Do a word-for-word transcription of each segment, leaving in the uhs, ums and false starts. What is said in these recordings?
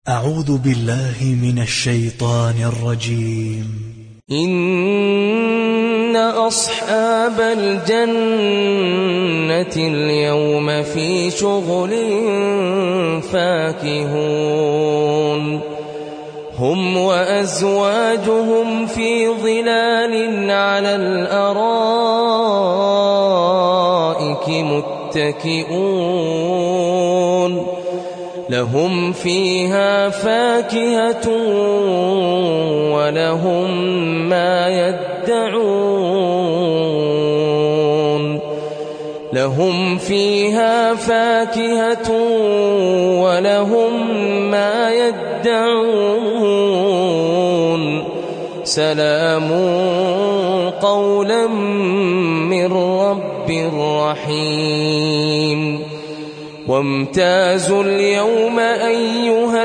أعوذ بالله من الشيطان الرجيم. إن أصحاب الجنة اليوم في شغل فاكهون هم وأزواجهم في ظلال على الأرائك متكئون لهم فيها فاكهة ولهم ما يدعون لهم فيها فاكهة ولهم ما يدعون سلام قولا من رب رحيم. وامتازوا اليوم أيها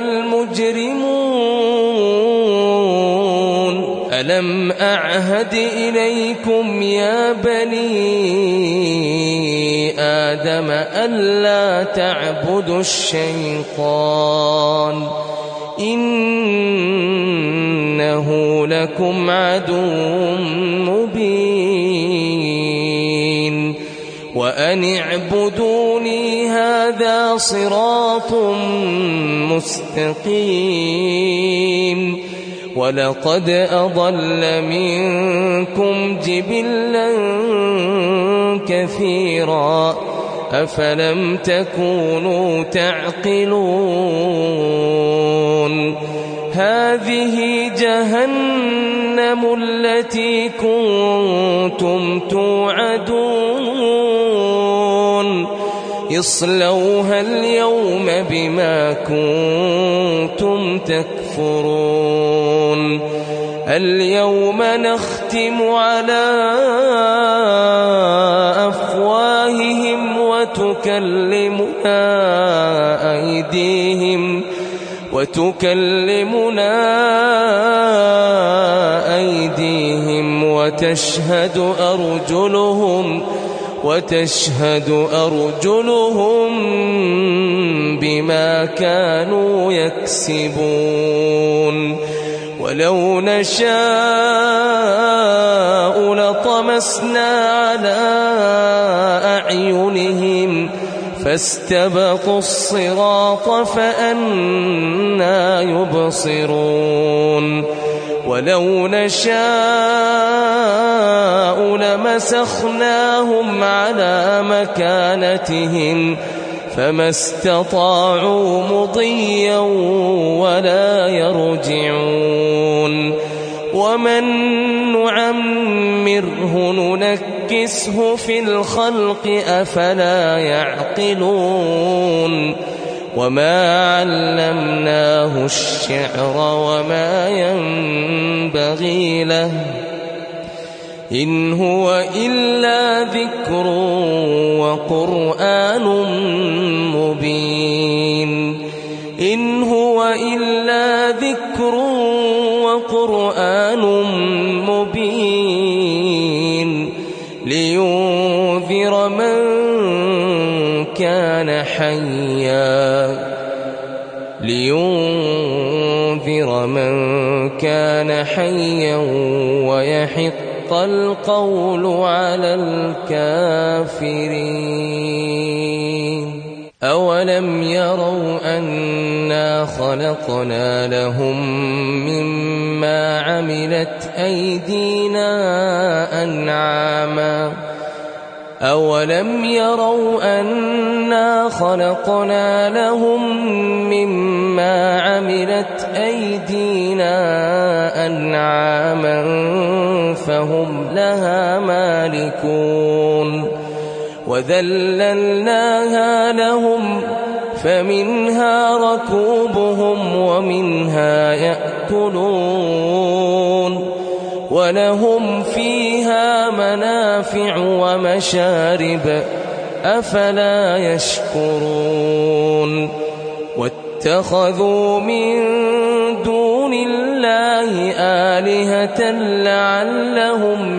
المجرمون ألم أعهد إليكم يا بني آدم ألا تعبدوا الشيطان إنه لكم عدو مبين وأن اعبدوني هذا صراط مستقيم. ولقد أضل منكم جبلا كثيرا أفلم تكونوا تعقلون. هذه جهنم التي كنتم توعدون اصلوها اليوم بما كنتم تكفرون. اليوم نختم على أفواههم وتكلمنا أيديهم وتكلمنا أيديهم وتشهد أرجلهم وتشهد أرجلهم بما كانوا يكسبون. ولو نشاء لطمسنا على أعينهم فاستبقوا الصراط فأنى يبصرون. ولو نشاء لمسخناهم على مكانتهم فما استطاعوا مضيا ولا يرجعون. ومن نعمره ننكسه في الخلق أفلا يعقلون. وما علمناه الشعر وما ينبغي له إن هو إلا ذكر وقرآن مبين. إن هو إلا ذكر وقرآن مبين لينذر من كان حيا لينذر من كان حيا ويحق القول على الكافرين. أولم يروا أنا خلقنا لهم مما عملت أيدينا أنعاما أولم يروا أنا خلقنا لهم مما عملت أيدينا أنعاما فهم لها مالكون. وذللناها لهم فمنها ركوبهم ومنها يأكلون ولهم فيها منافع ومشارب أفلا يشكرون. واتخذوا من دون الله آلهة لعلهم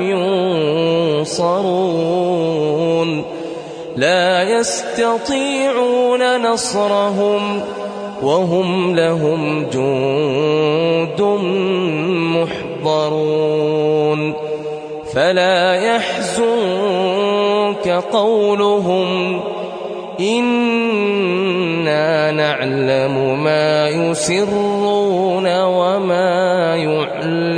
ينصرون لا يستطيعون نصرهم وهم لهم جند محضرون فلا يحزنك قولهم إنا نعلم ما يسرون وما يعلنون